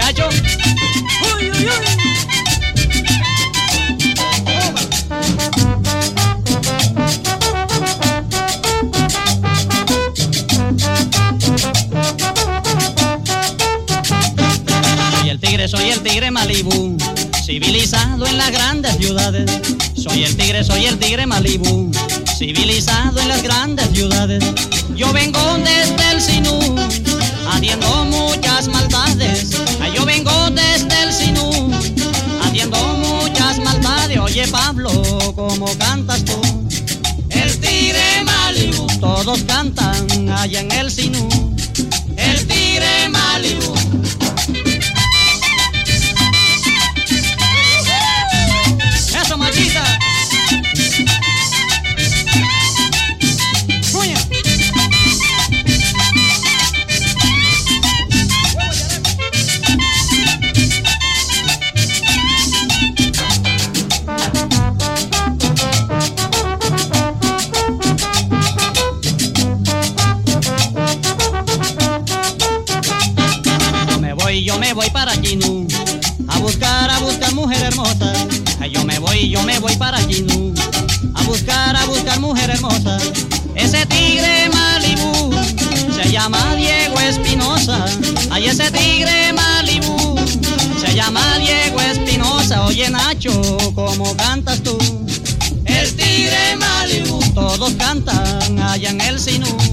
Nacho. Uy, uy, uy. Soy el tigre Malibú, civilizado en las grandes ciudades. Soy el tigre Malibú, civilizado en las grandes ciudades. Yo vengo desde el Sinú, haciendo muchas maldades. Yo vengo desde el Sinú, haciendo muchas maldades. Oye Pablo, ¿cómo cantas tú? El tigre Malibú. Todos cantan allá en el Sinú. El tigre Malibú. Yo me voy para Chinú a buscar mujer hermosa. Yo me voy para Chinú a buscar mujer hermosa. Ese tigre Malibú se llama Diego Espinosa. Ay, ese tigre Malibú se llama Diego Espinosa. Oye Nacho, ¿cómo cantas tú? El tigre Malibú. Todos cantan allá en el Sinú.